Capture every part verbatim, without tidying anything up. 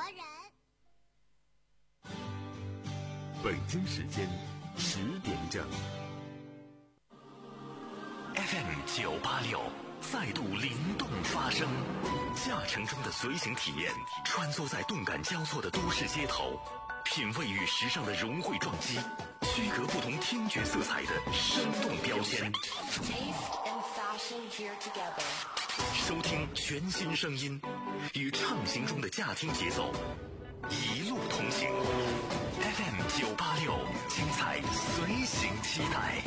人。 北京时间十点整。 F M 九八六再度灵动发声，驾乘中的随行体验，穿梭在动感交错的都市街头，品味与时尚的融汇撞击，区隔不同听觉色彩的生动标签。收听全新声音，与畅行中的驾听节奏一路同行。F M 九八六，精彩随行期待。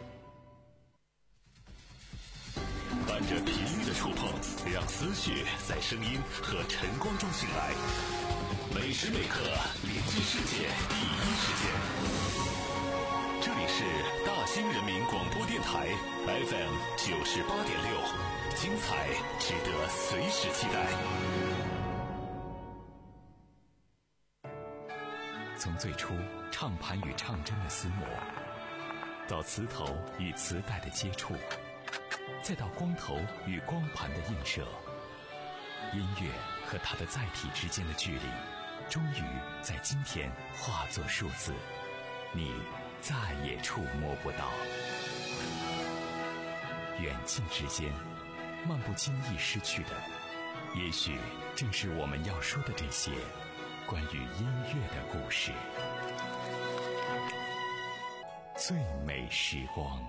伴着频率的触碰，让思绪在声音和晨光中醒来。每时每刻连接世界第一时间。这里是大兴人民广播电台 F M 九十八点六，精彩值得随时期待。从最初唱盘与唱针的厮磨，到磁头与磁带的接触，再到光头与光盘的映射，音乐和它的载体之间的距离，终于在今天化作数字，你再也触摸不到。远近之间，漫不经意失去的，也许正是我们要说的这些关于音乐的故事。最美时光。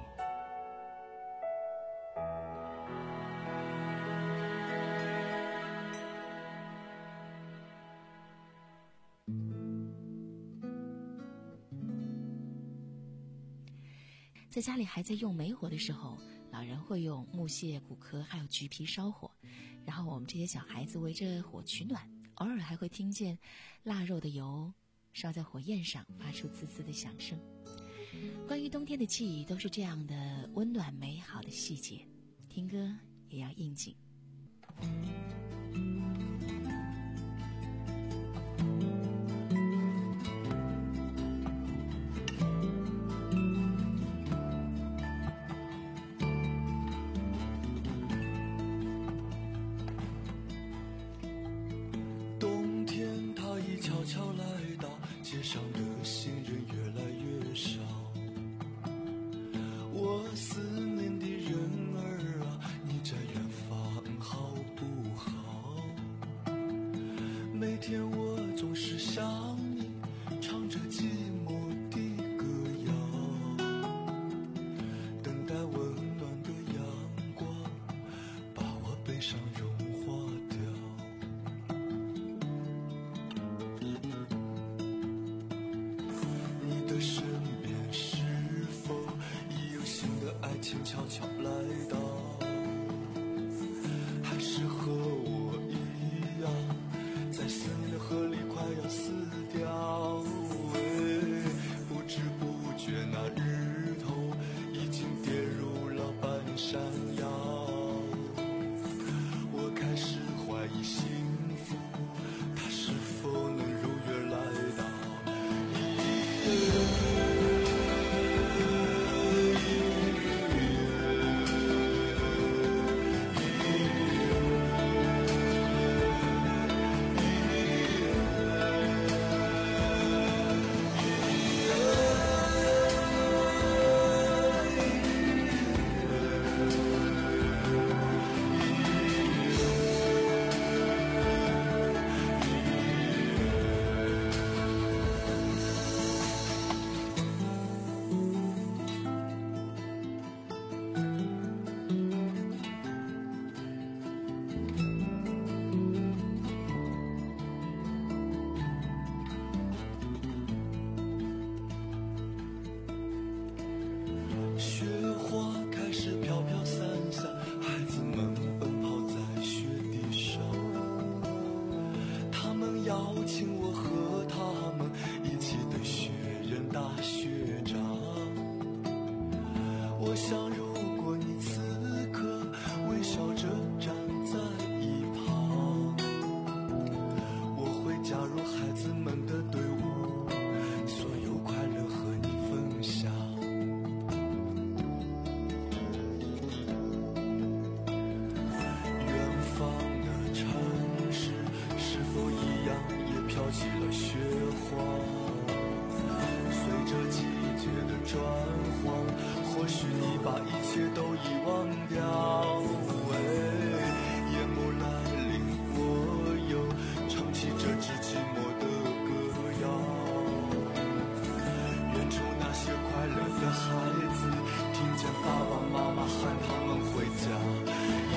在家里还在用煤火的时候，老人会用木屑、骨壳还有橘皮烧火，然后我们这些小孩子围着火取暖，偶尔还会听见腊肉的油烧在火焰上发出滋滋的响声。关于冬天的记忆都是这样的温暖美好的细节，听歌也要应景。 悄悄来到，街上的行人越来越少。我思念的人儿啊，你在远方好不好？每天我总是想你，唱着寂寞的歌谣，等待温暖的阳光把我悲伤融化掉。身边是否已有新的爱情悄悄来到？还是和我一样，在思念的河里快要死掉？ 飘起了雪花，随着季节的转换，或许你把一切都遗忘掉。夜幕来临，我又唱起这支寂寞的歌谣。远处那些快乐的孩子，听见爸爸妈妈喊他们回家。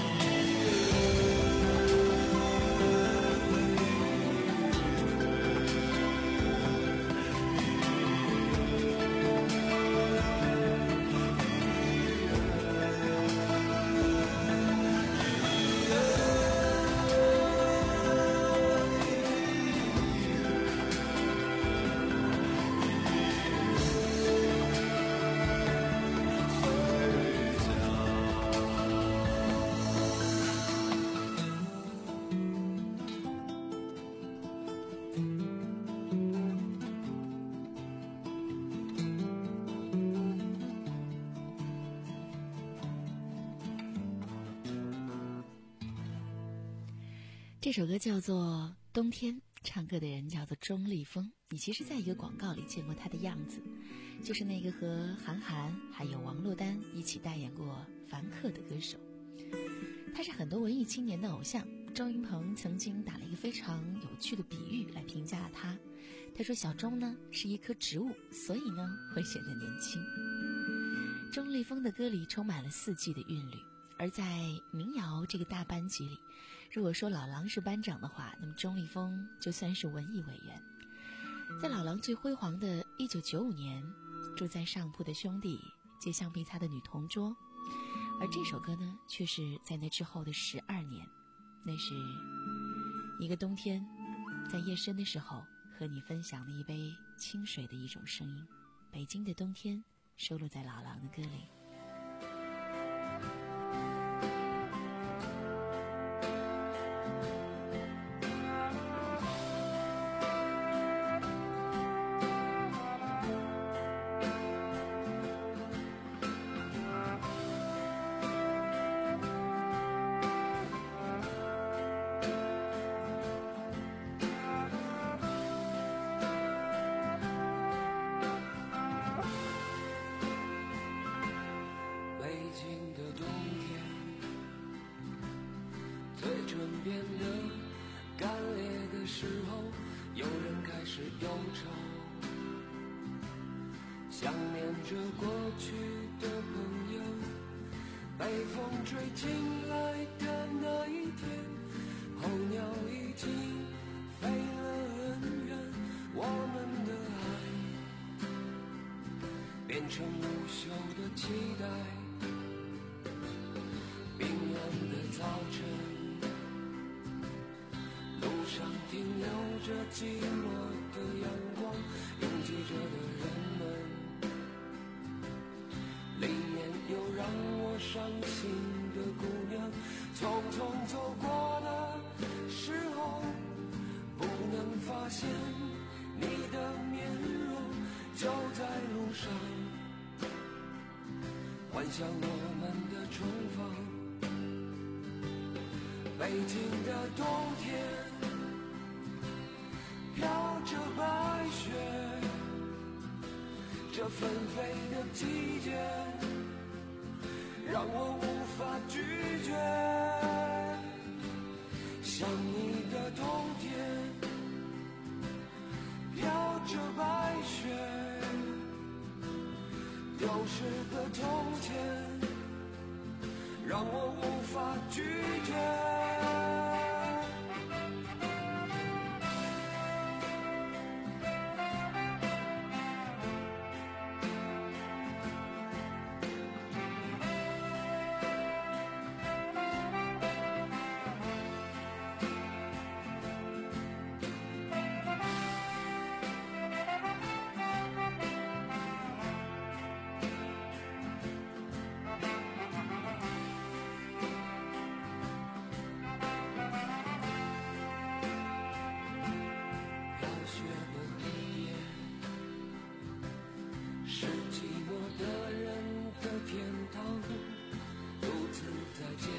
这首歌叫做《冬天》，唱歌的人叫做钟立风。你其实在一个广告里见过他的样子，就是那个和韩寒还有王珞丹一起代言过《凡客》的歌手。他是很多文艺青年的偶像。周云鹏曾经打了一个非常有趣的比喻来评价他，他说小钟呢是一棵植物，所以呢会显得年轻。钟立风的歌里充满了四季的韵律，而在民谣这个大班级里，如果说老狼是班长的话，那么钟立风就算是文艺委员。在老狼最辉煌的一九九五年，住在上铺的兄弟借橡皮擦的女同桌，而这首歌呢却是在那之后的十二年，那是一个冬天，在夜深的时候和你分享的一杯清水的一种声音。北京的冬天收录在老狼的歌里。 想念着过去的朋友，被风吹进来的那一天，候鸟已经飞了很远，我们的爱变成无休的期待。冰冷的早晨，路上停留着寂寞的阳光，拥挤着的人们，里面有让我伤心的姑娘，匆匆走过的时候，不能发现你的面容，就在路上幻想我们的重逢。北京的冬天飘着白雪，这纷飞的季节让我无法拒绝。想你的冬天飘着白雪，丢失的从前让我无法拒绝。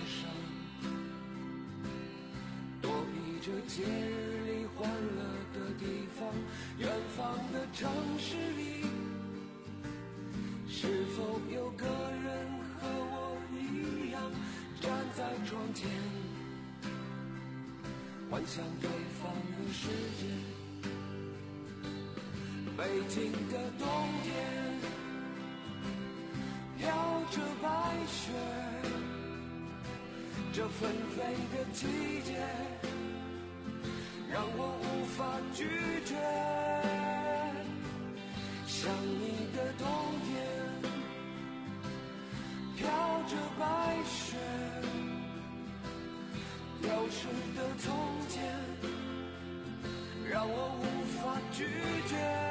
节日里欢乐的地方，远方的城市里，是否有个人和我一样站在窗前，幻想对方的世界。北京的冬天飘着白雪，这纷飞的季节让我无法拒绝。想你的冬天飘着白雪，流逝的从前让我无法拒绝。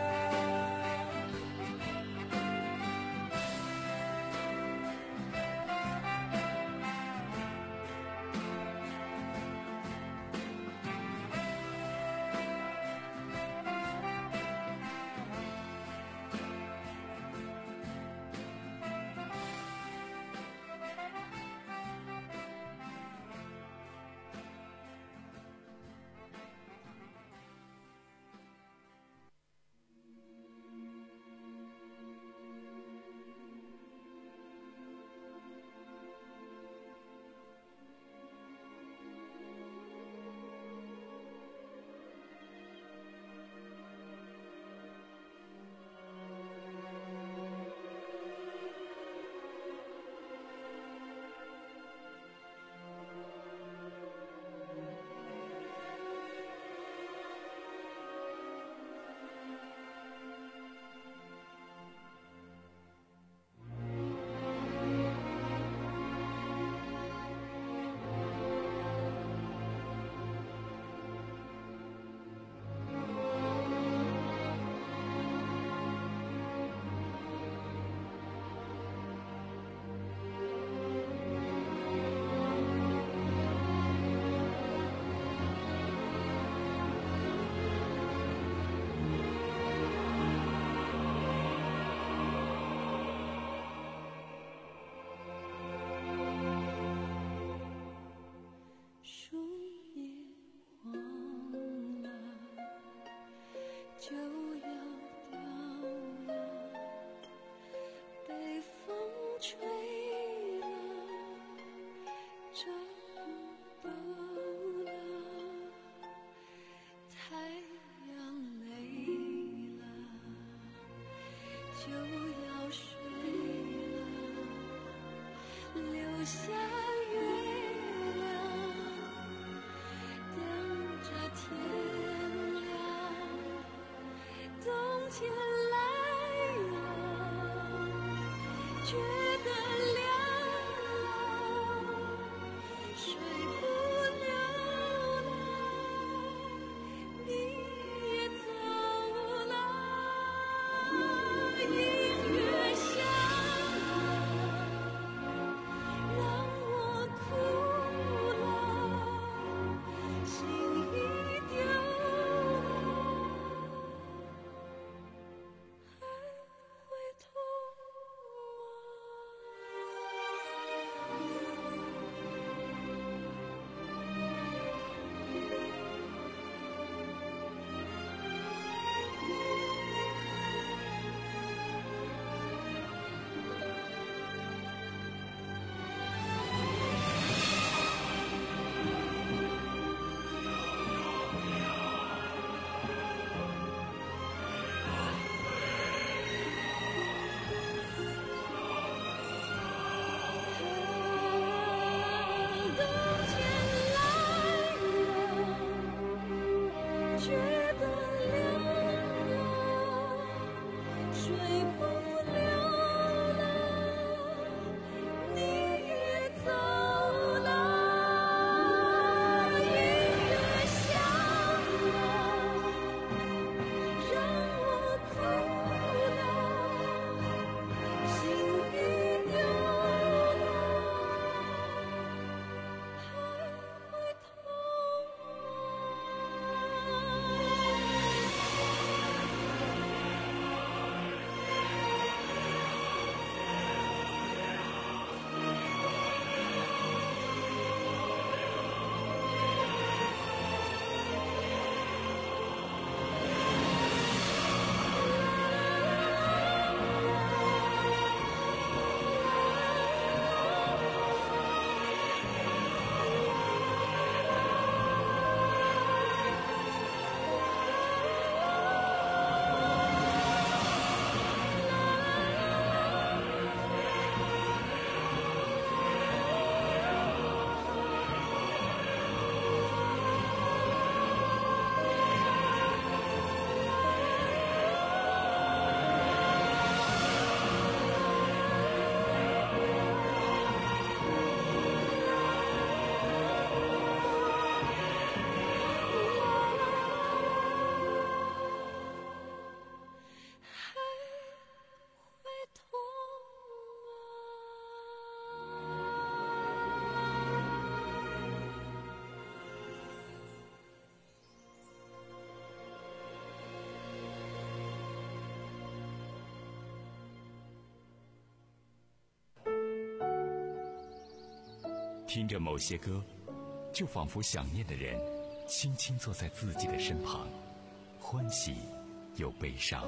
听着某些歌，就仿佛想念的人轻轻坐在自己的身旁，欢喜又悲伤。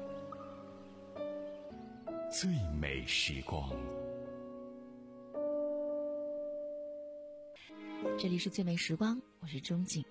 最美时光， 这里是最美时光，我是钟静。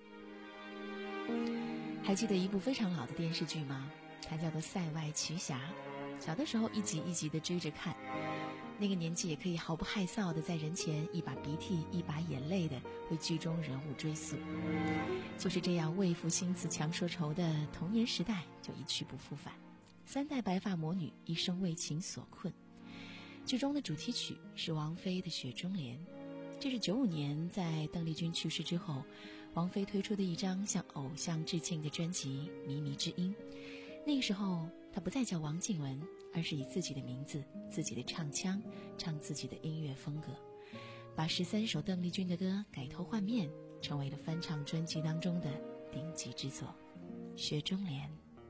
还记得一部非常老的电视剧吗？它叫做《塞外奇侠》。小的时候一集一集的追着看，那个年纪也可以毫不害臊的在人前一把鼻涕一把眼泪的为剧中人物追溯。就是这样为赋新词强说愁的童年时代就一去不复返，三代白发魔女一生为情所困。剧中的主题曲是王菲的《雪中莲》，这是九五年在邓丽君去世之后，王菲推出的一张向偶像致敬的专辑《靡靡之音》。那个时候她不再叫王靖雯，而是以自己的名字、自己的唱腔唱自己的音乐风格，把十三首邓丽君的歌改头换面，成为了翻唱专辑当中的顶级之作《雪中莲》。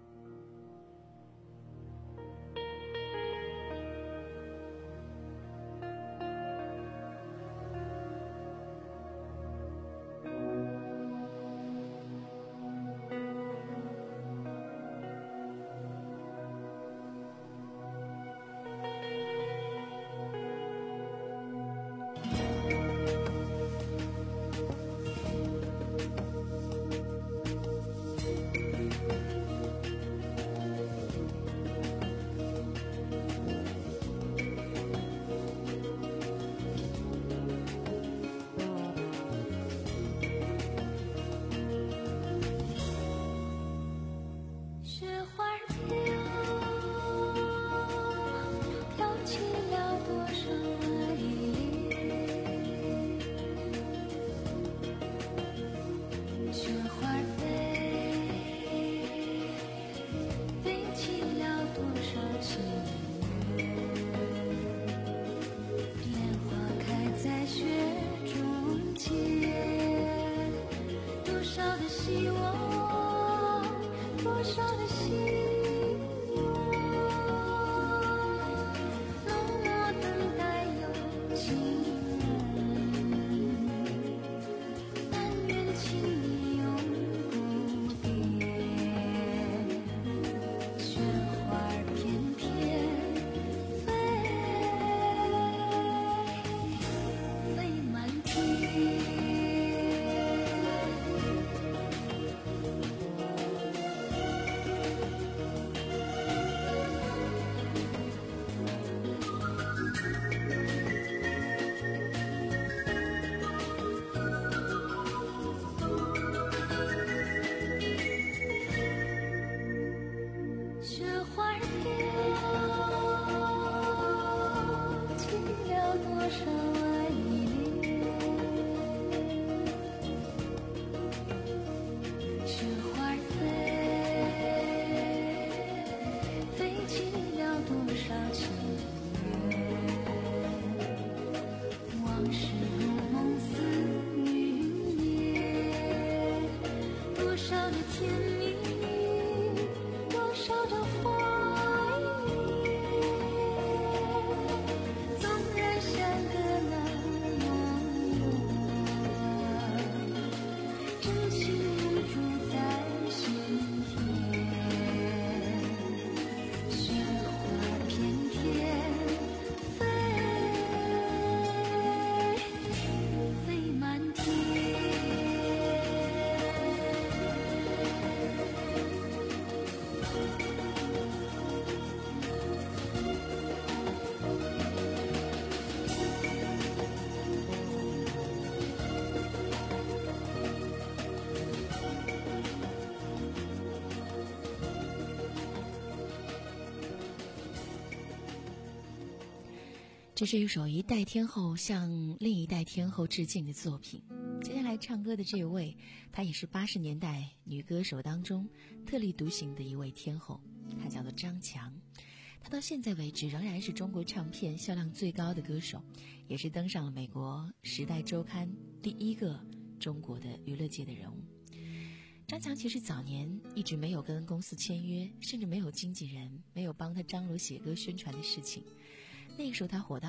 这是一首一代天后向另一代天后致敬的作品。接下来唱歌的这位，她也是八十年代女歌手当中特立独行的一位天后，她叫做张强。她到现在为止仍然是中国唱片销量最高的歌手，也是登上了美国《时代周刊》第一个中国的娱乐界的人物。张强其实早年一直没有跟公司签约，甚至没有经纪人，没有帮他张罗写歌宣传的事情。那个时候他火到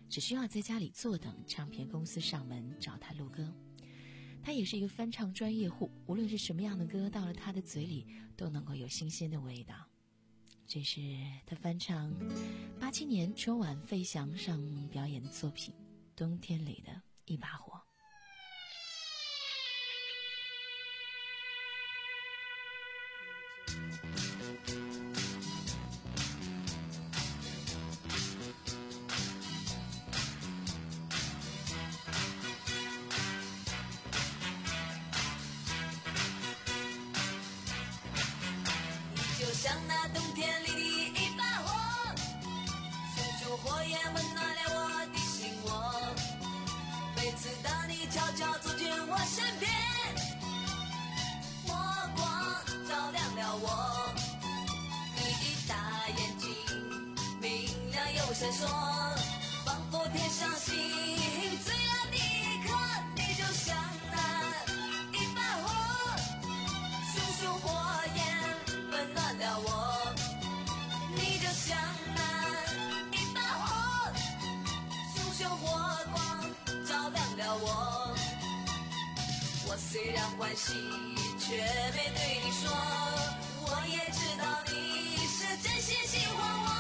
只需要在家里坐等唱片公司上门找他录歌。他也是一个翻唱专业户，无论是什么样的歌，到了他的嘴里都能够有新鲜的味道。这是他翻唱八七年春晚费翔上表演的作品《冬天里的一把火》。 像那冬天里的一把火，熊熊火焰温暖了我的心窝。每次当你悄悄走进我身边，火光照亮了我。你的大眼睛明亮又闪烁，仿佛天上星最亮的一颗。你就像那一把火，熊熊火焰温暖了我，你就像那一把火，熊熊火光照亮了我。我虽然欢喜，却没对你说，我也知道你是真心喜欢我。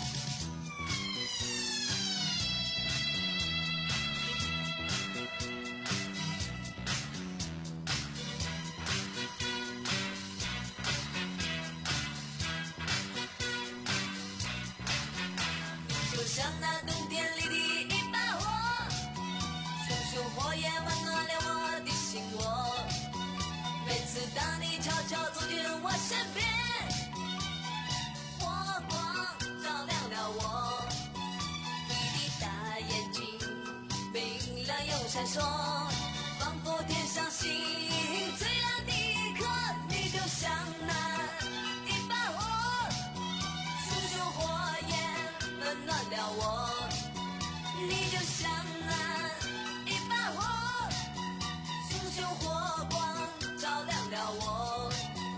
像那冬天里的一把火，熊熊火焰温暖了我的心窝。每次当你悄悄走进我身边，火光照亮了我。你的大眼睛明亮又闪烁，仿佛天上星最亮的一颗。你就像那一把火，熊熊火焰温暖了我，你就像那一把火，熊熊火光照亮了我。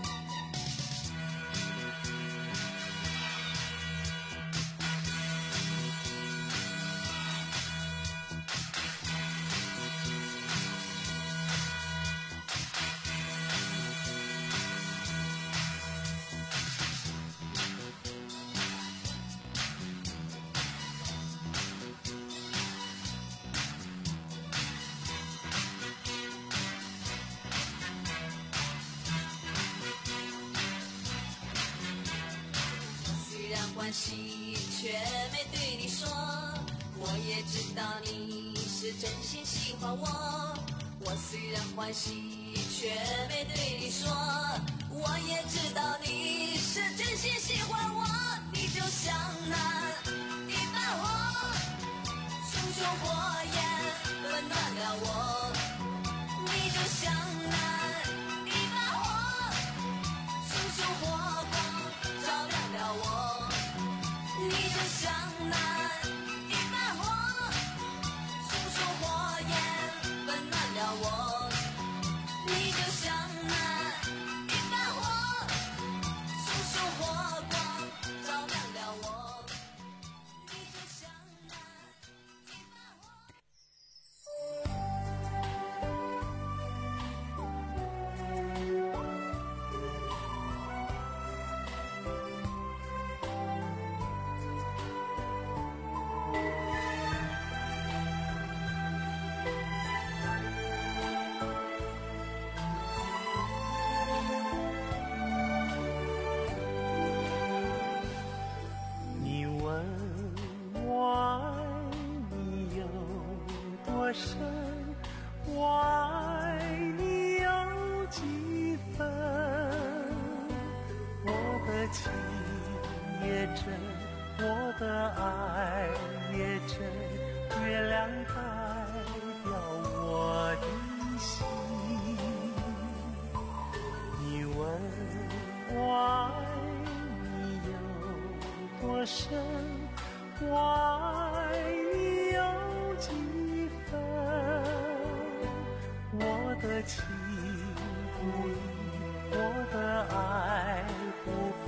欢喜却没对你说，我也知道你是真心喜欢我。我虽然欢喜却没对你说，我也知道你是真心喜欢我。你就像那一把火，熊熊火焰温暖了我。你就像那一把火，熊熊火光照亮了我。你就像那一把火，熊熊火焰温暖了我。你就像那一把火，熊熊火光照亮了我。你就像那一把火。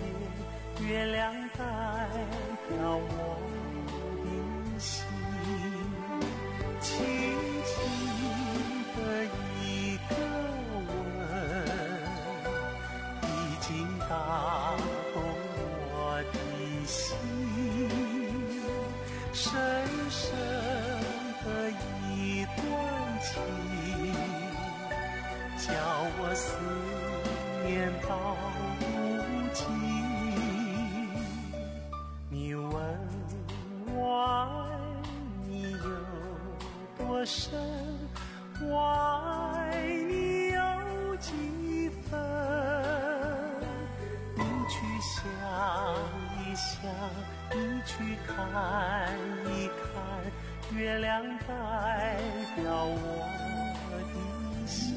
月亮代表我的心。 打动我的心，深深的一段情，叫我思念到如今。你问我爱你有多深，我爱你有几分？你去想一想，你去看一看，月亮代表我的心。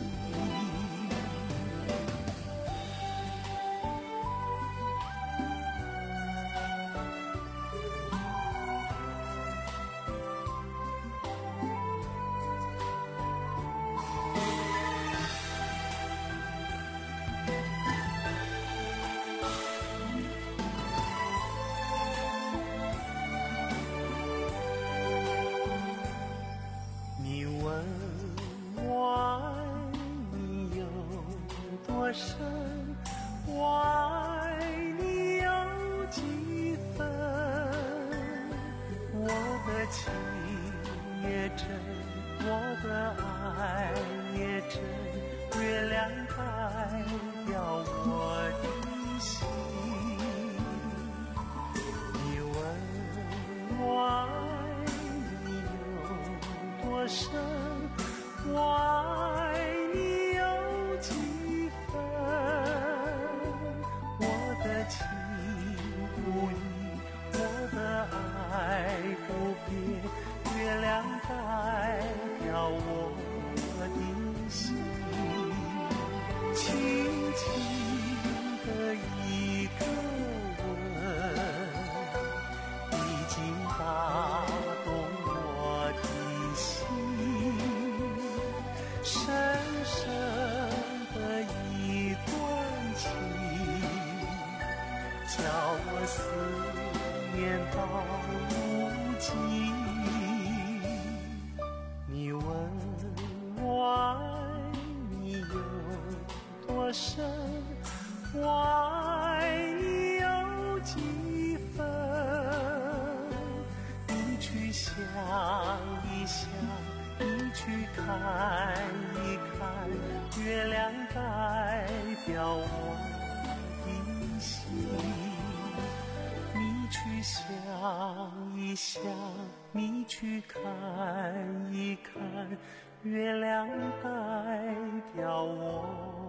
月亮代表我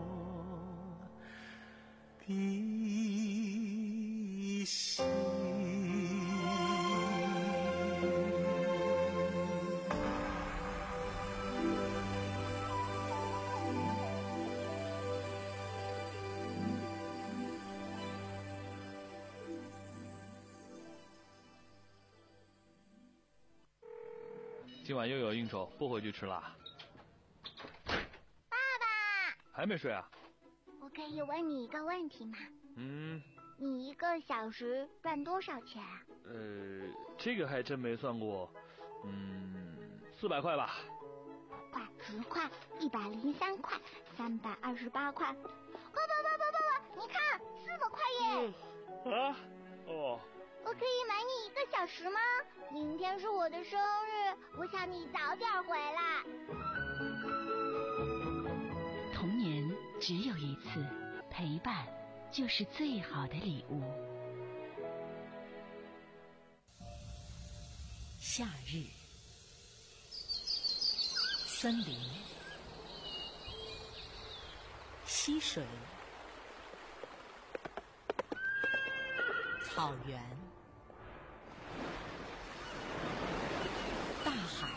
的心。 今晚又有应酬，不回去吃啦。 爸爸， 还没睡啊？ 我可以问你一个问题吗？ 嗯。 你一个小时赚多少钱啊？ 呃，这个还真没算过。嗯，四百块吧。 五块、十块、一百零三块、三百二十八块。爸爸爸爸爸爸，你看，四百块耶！ 嗯、啊？哦。 我可以买你一个小时吗？明天是我的生日，我想你早点回来。 童年只有一次，陪伴就是最好的礼物。 夏日，森林，溪水，草原，大海。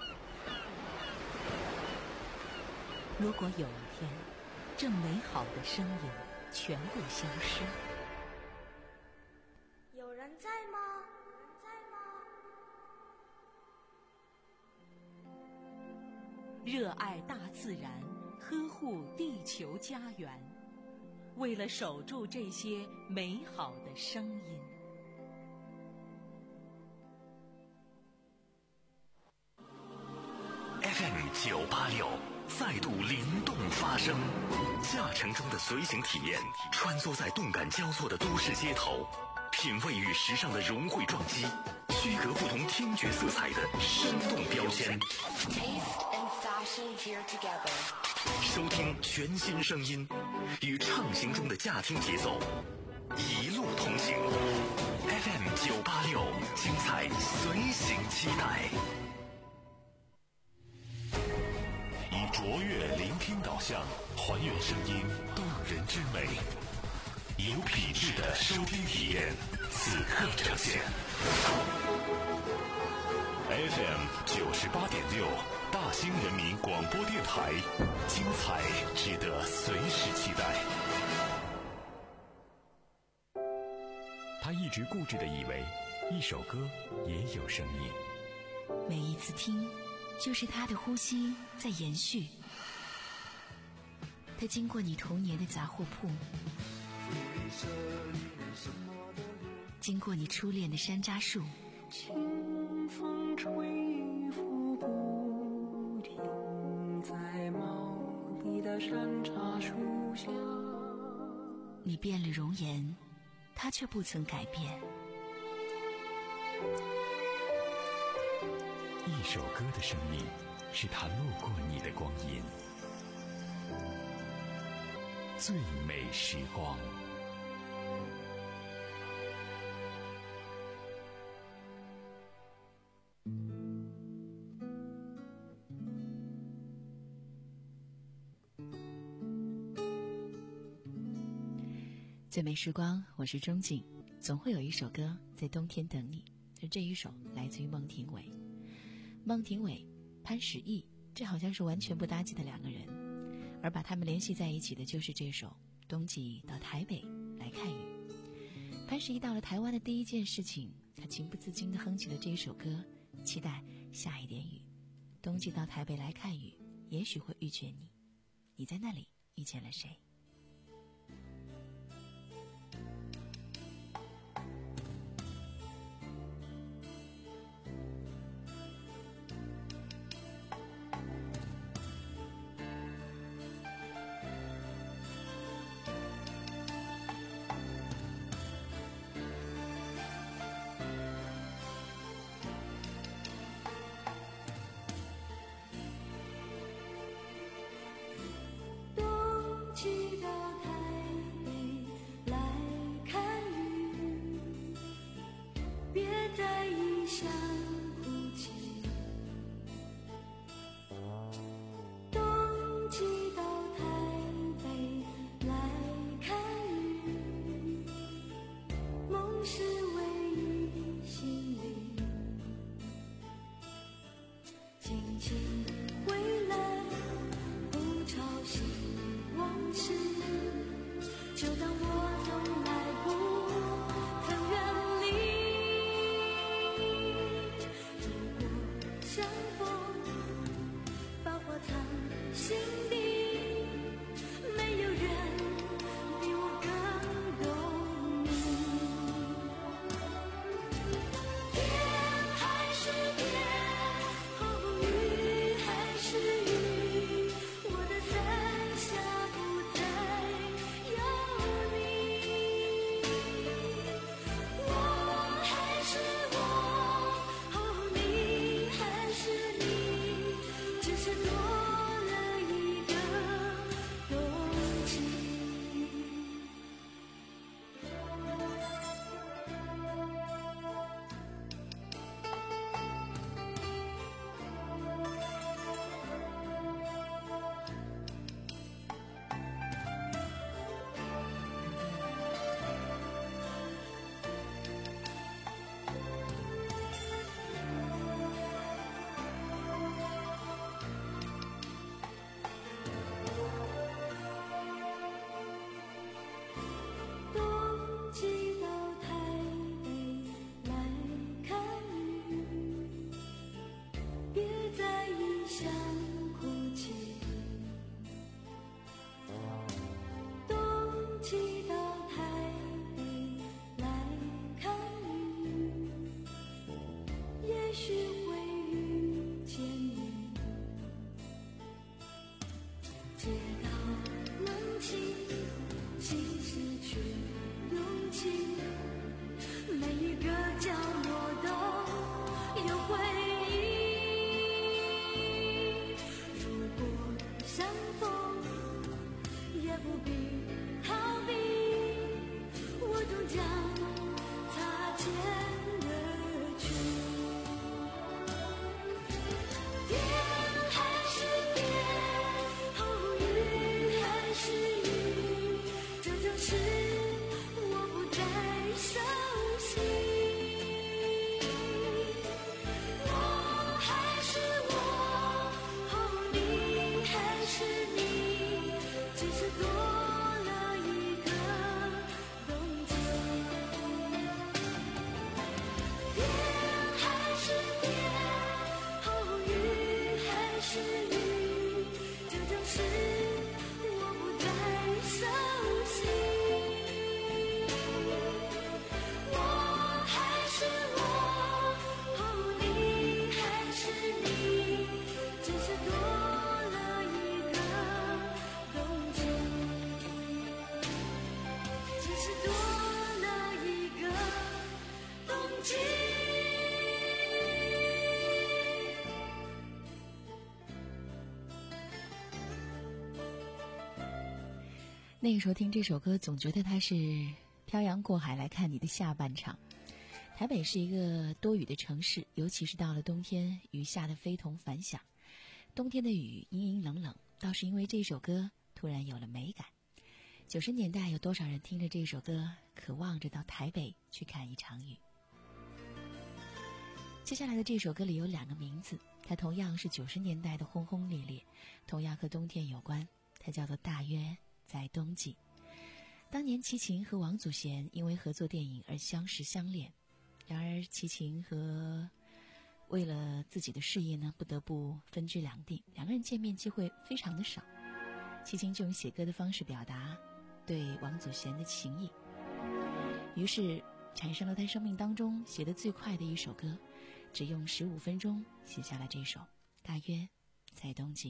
如果有一天，这美好的声音全部消失， 有人在吗？ 热爱大自然，呵护地球家园，为了守住这些美好的声音。 F F M 九八六再度灵动发声，驾乘中的随行体验，穿梭在动感交错的都市街头，品味与时尚的融汇撞击，区隔不同听觉色彩的生动标签。收听全新声音，与畅行中的驾听节奏，一路同行。F M 九八六，精彩随行期待。以卓越聆听导向，还原声音动人之美，有品质的收听体验，此刻呈现。F M 九十八点六，大兴人民广播电台，精彩值得随时期待。他一直固执地以为，一首歌也有生命。 每一次听，就是他的呼吸在延续。他经过你童年的杂货铺，经过你初恋的山楂树， 清风吹拂不停，在茂密的山楂树下。 你变了容颜，他却不曾改变。 一首歌的生命，是他路过你的光阴。最美时光。 最美时光，我是钟景。总会有一首歌在冬天等你，就这一首来自于孟庭苇。孟庭苇、潘石屹，这好像是完全不搭界的两个人，而把他们联系在一起的就是这首《冬季到台北来看雨》。潘石屹到了台湾的第一件事情，他情不自禁地哼起了这一首歌，期待下一点雨。冬季到台北来看雨，也许会遇见你，你在那里遇见了谁？ 是多了一个冬季。 那个时候听这首歌，总觉得它是漂洋过海来看你的下半场。台北是一个多雨的城市，尤其是到了冬天，雨下得非同凡响。冬天的雨阴阴冷冷，倒是因为这首歌突然有了美感。九十年代有多少人听着这首歌，渴望着到台北去看一场雨？接下来的这首歌里有两个名字，它同样是九十年代的轰轰烈烈，同样和冬天有关，它叫做《大约在冬季》。当年齐秦和王祖贤因为合作电影而相识相恋，然而齐秦和为了自己的事业呢，不得不分居两地，两个人见面机会非常的少。齐秦就用写歌的方式表达对王祖贤的情谊，于是产生了他生命当中写得最快的一首歌，只用十五分钟写下了这首《大约在冬季》。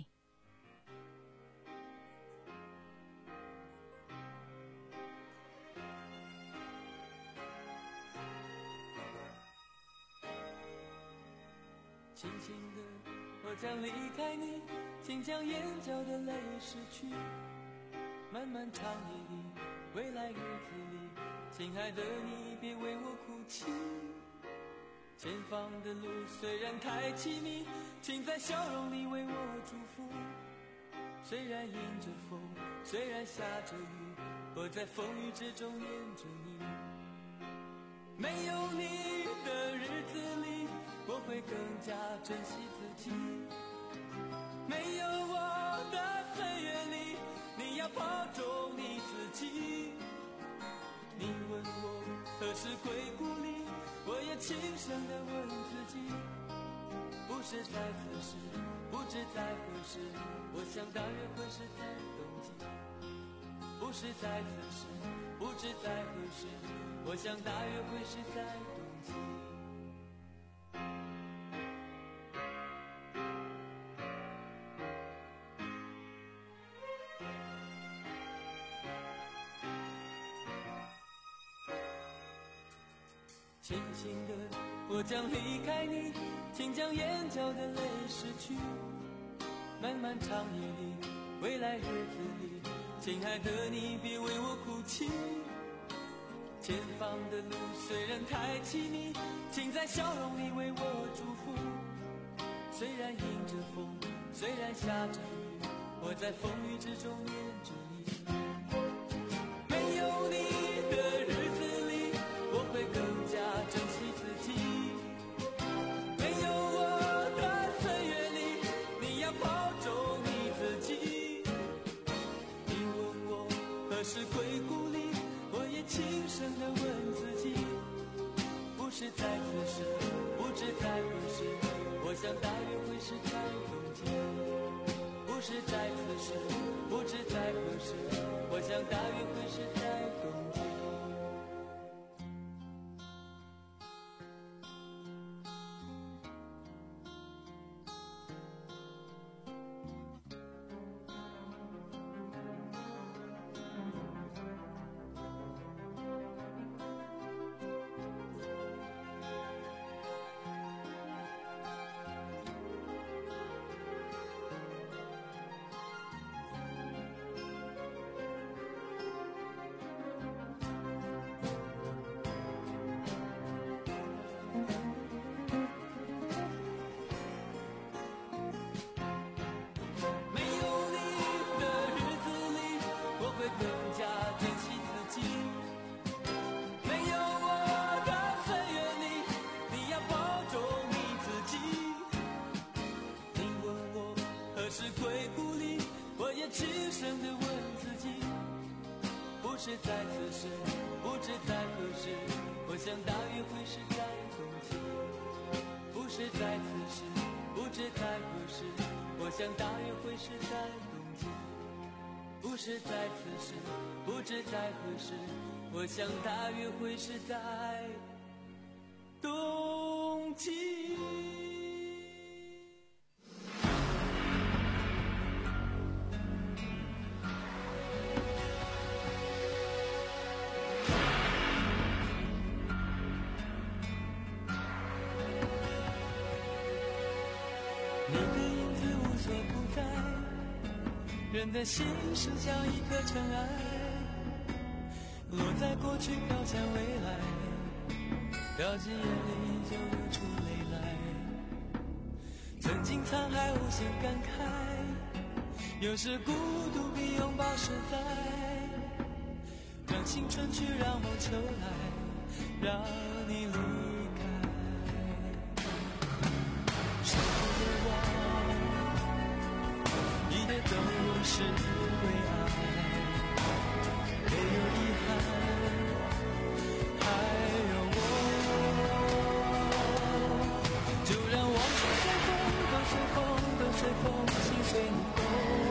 轻轻的，我将离开你，请将眼角的泪拭去。漫漫长夜里，未来日子里，亲爱的你，别为我哭泣。前方的路虽然太凄迷，请在笑容里为我祝福。虽然迎着风，虽然下着雨，我在风雨之中念着你。没有你的日子里，我会更加珍惜自己。没有我的岁月里，你要保重你自己。你问我何时归故里，我也轻声地问自己。不是在此时，不知在何时，我想大约会是在冬季。不是在此时，不知在何时，我想大约会是在冬季。轻轻的，我将离开你，请将眼角的泪拭去。漫漫长夜里，未来日子里，亲爱的你，别为我哭泣。前方的路虽然太凄迷，请在笑容里为我祝福。虽然迎着风，虽然下着雨，我在风雨之中念着你。没有你的日子里，我会更加珍惜自己。没有我的岁月里，你要保重你自己。你问我何时归故里，我也轻声地问自己。不是在此时，不知在何时，我想大约会是在冬季。不是在此时，不知在何时，我想大约会是在冬季。不是在此时，不知在何时，我想大约会是在冬季。不是在此时，不知在何时，我想大约会是在冬季。不是在此时，不知在何时，我想大约会是在冬季。 人的心是像一颗尘埃，落在过去飘向未来，掉进眼里就流出泪来。曾经沧海无限感慨，有时孤独比拥抱实在，让青春去，让梦秋来，让你离开。说的话一切都是为爱，没有遗憾，还有我。就让往事随风，都随风，都随风，心随你动。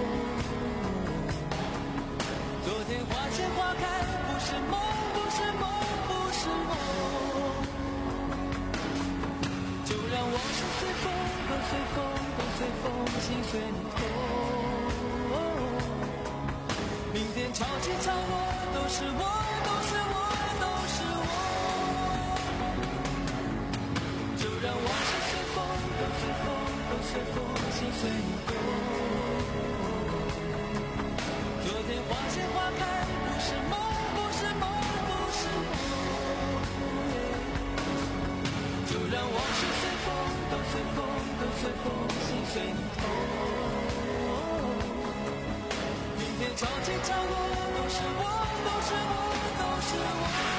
昨天花谢花开，不是梦，不是梦，不是梦。就让往事随风，都随风，都随风，心随你痛。明天潮起潮落，都是我，都是我，都是我。就让往事随风，都随风，都随风，心随你动。昨天花谢花开，不是梦，不是梦，不是梦。就让往事随风，都随风，都随风，心随你痛。明天潮起潮落，都是我，都是我，都是我。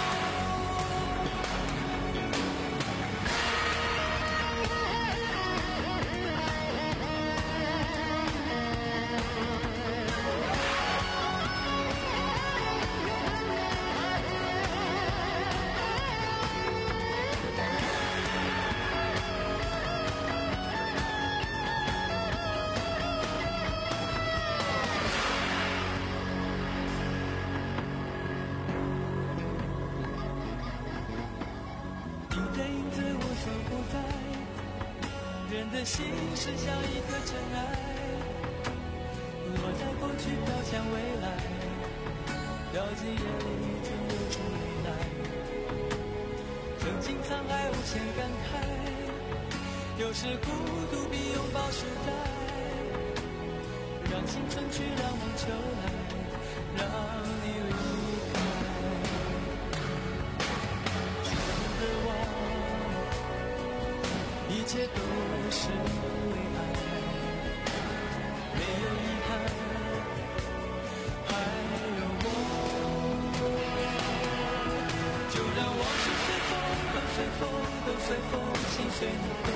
人的心是像一颗尘埃，落在过去飘向未来，掉进眼里就流出泪来。曾经沧海无限感慨，有时孤独比拥抱实在，让青春去，让梦秋来，让你离开。说的话一切都是为爱，没有遗憾，还有我。就让往事随风，都随风，都随风，心随你动。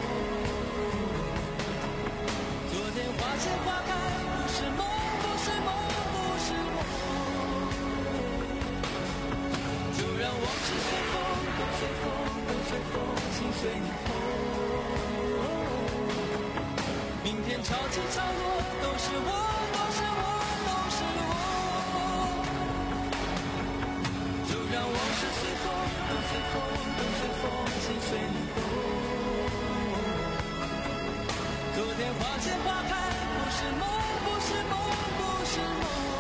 昨天花谢花开，不是梦，不是梦，不是梦。就让往事随风，都随风，都随风，心随你动。明天潮起潮落，都是我，都是我，都是我。就让往事随风，都随风，都随风，心随你动。昨天花谢花开，不是梦，不是梦，不是梦。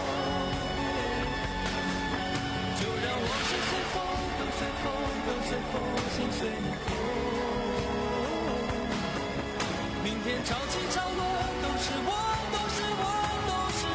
就让往事随风，都随风，都随风，心随你动。明天潮起潮落，都是我，都是我，都是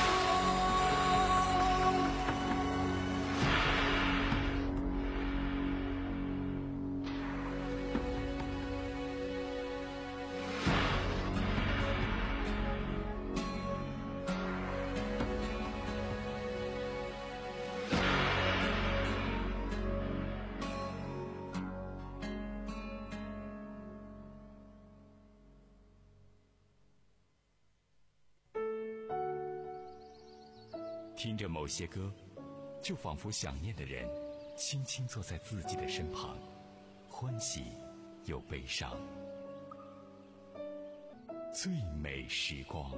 听着某些歌，就仿佛想念的人轻轻坐在自己的身旁，欢喜又悲伤。最美时光。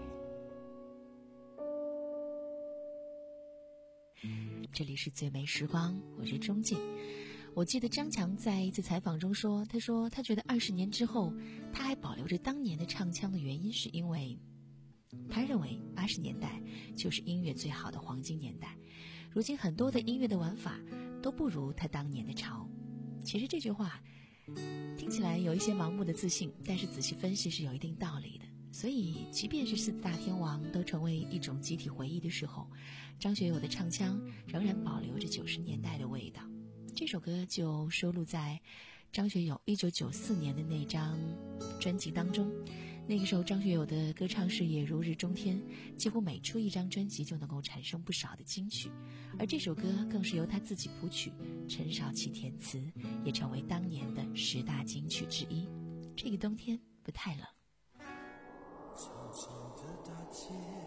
这里是最美时光，我是钟静。我记得张强在一次采访中说，他说他觉得二十年之后他还保留着当年的唱腔的原因，是因为他认为八十年代就是音乐最好的黄金年代，如今很多的音乐的玩法都不如他当年的潮。其实这句话听起来有一些盲目的自信，但是仔细分析是有一定道理的。 所以即便是四大天王都成为一种集体回忆的时候，张学友的唱腔仍然保留着九十年代的味道。这首歌就收录在张学友一九九四年的那张专辑当中。那个时候张学友的歌唱事业如日中天，几乎每出一张专辑就能够产生不少的金曲，而这首歌更是由他自己谱曲，陈少琪填词，也成为当年的十大金曲之一。这个冬天不太冷。 长长的大街，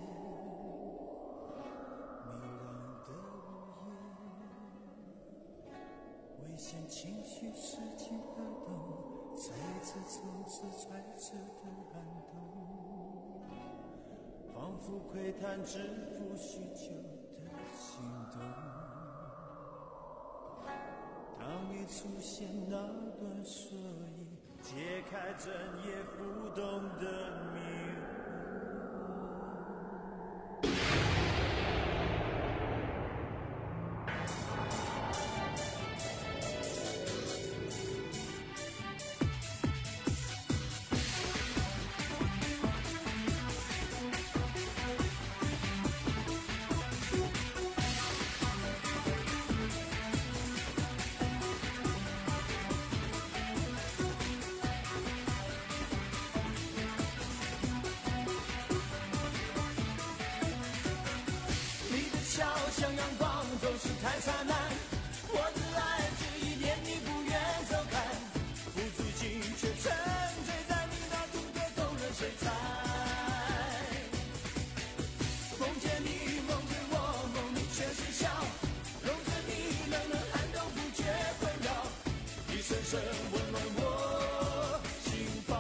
迷人的午夜，危险情绪刺激的灯，在这层次揣测的寒冬，仿佛窥探蛰伏许久的心动。当你出现那段睡意，解开整夜浮动的迷雾。像阳光总是太灿烂，我的爱这一点你不愿走开，不自禁却沉醉在你那独特动人水彩。梦见你，梦见我，梦里全是笑，拥着你冷冷寒冬不觉困扰，一声声温暖我心房。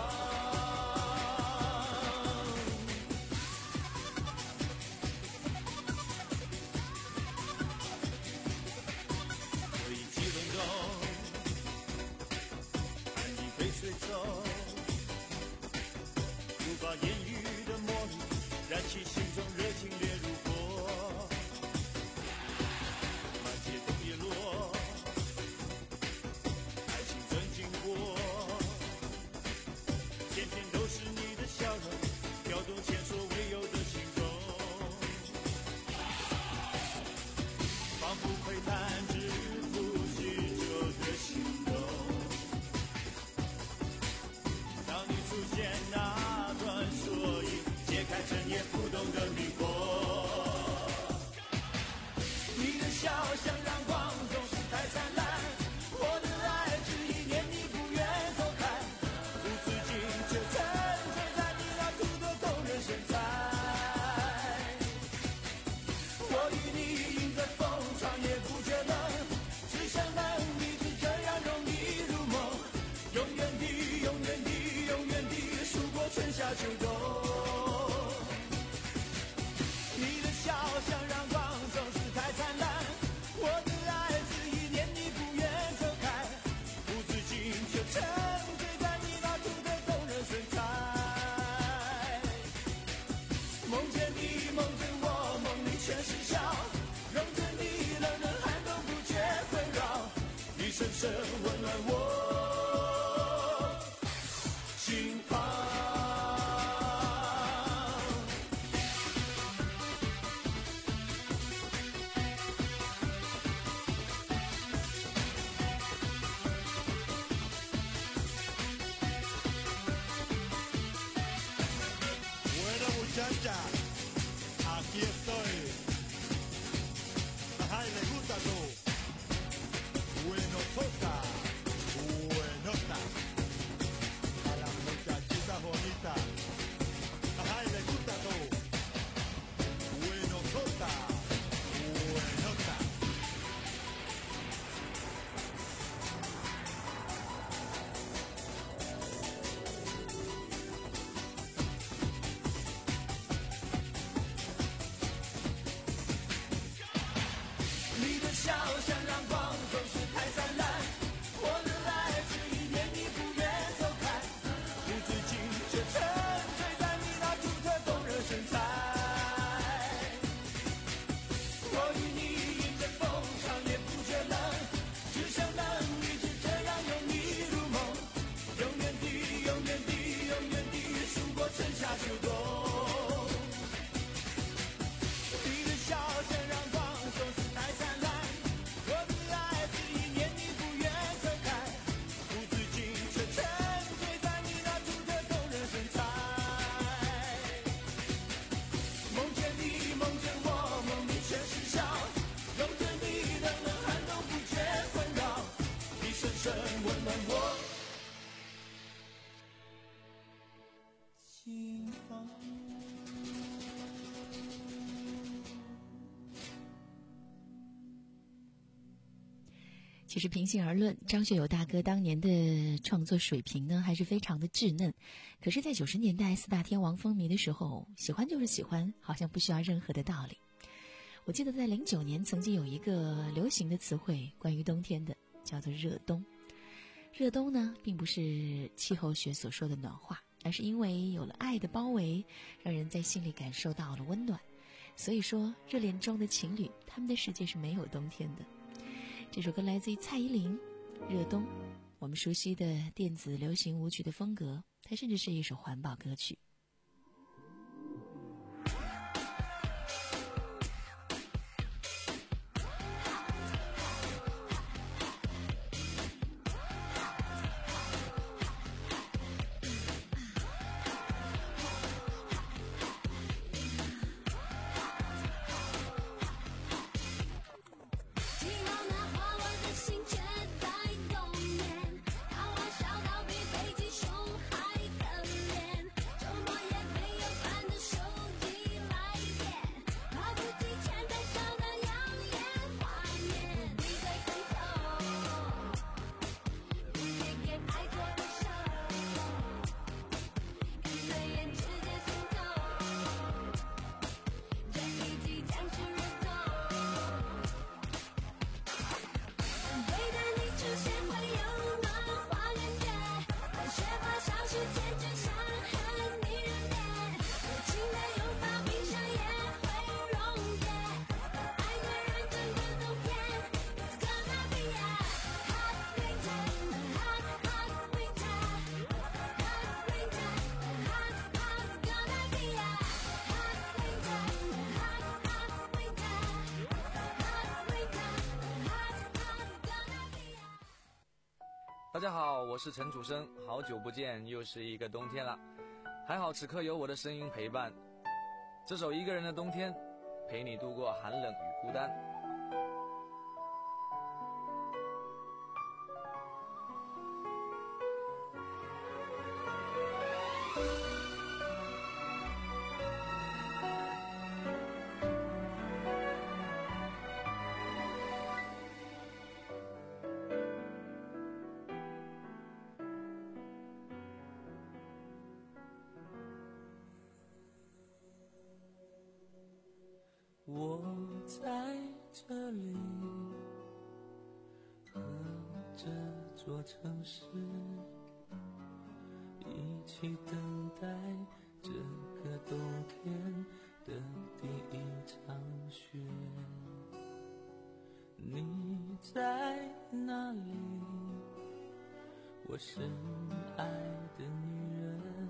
其实平心而论，张学友大哥当年的创作水平呢，还是非常的稚嫩。可是，在九十年代四大天王风靡的时候，喜欢就是喜欢，好像不需要任何的道理。我记得在零九年曾经有一个流行的词汇，关于冬天的，叫做热冬。热冬呢，并不是气候学所说的暖化，而是因为有了爱的包围，让人在心里感受到了温暖。所以说，热恋中的情侣，他们的世界是没有冬天的。这首歌来自于蔡依林，《热冬》，我们熟悉的电子流行舞曲的风格，它甚至是一首环保歌曲。 大家好，我是陈楚生，好久不见，又是一个冬天了。还好此刻有我的声音陪伴。这首《一个人的冬天》，陪你度过寒冷与孤单。 我在这里和这座城市一起等待这个冬天的第一场雪。你在哪里？我深爱的女人，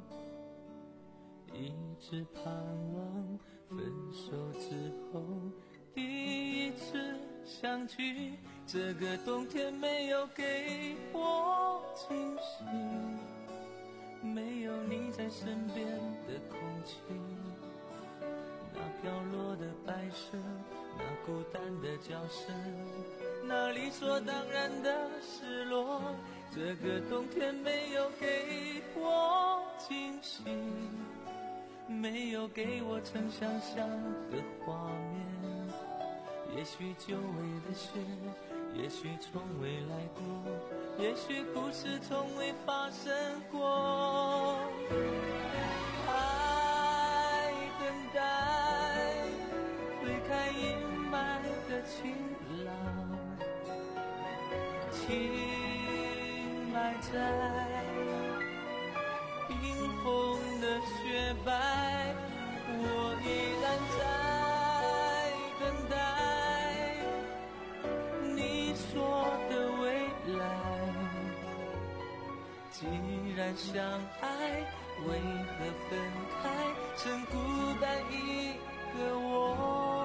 一直盼望分手之后第一次相聚。这个冬天没有给我惊喜，没有你在身边的空气，那飘落的白色，那孤单的叫声，那理所当然的失落。这个冬天没有给我惊喜，没有给我曾想象的画面。也许久违的雪，也许从未来过，也许故事从未发生过。爱等待推开阴霾的晴朗，晴霾在冰封的雪白，我依然在等待你说的未来。既然相爱，为何分开，剩孤单一个我。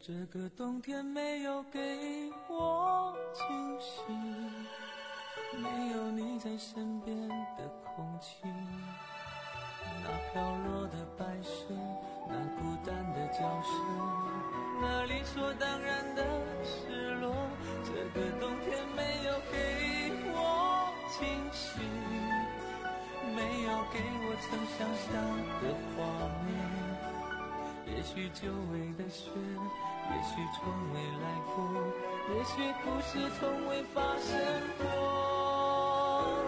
这个冬天没有给我惊喜，没有你在身边的空气，那飘落的白雪，那孤单的教室，那理所当然的失落。这个冬天没有给我惊喜，没有给我曾想象的画面。也许久违的雪，也许从未来过，也许故事从未发生过。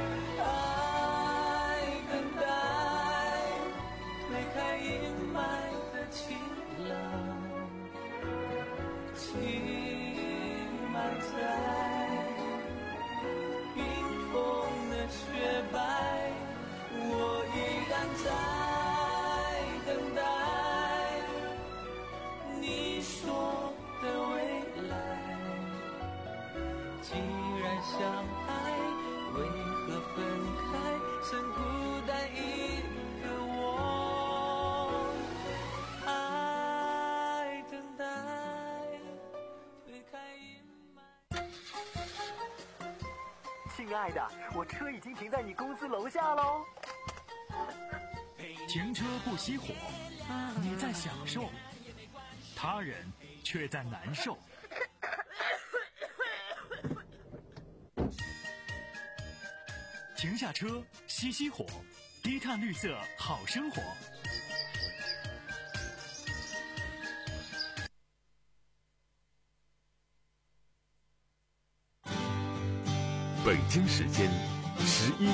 爱等待，推开阴霾的晴朗，情埋在冰封的雪白，我依然在等待你说的未来。既然相爱，为何分开，剩孤单一个我。爱等待，推开阴霾。 亲爱的，我车已经停在你公司楼下喽。 停车不熄火，你在享受，他人却在难受。停下车，熄熄火，低碳绿色好生活。 北京时间十一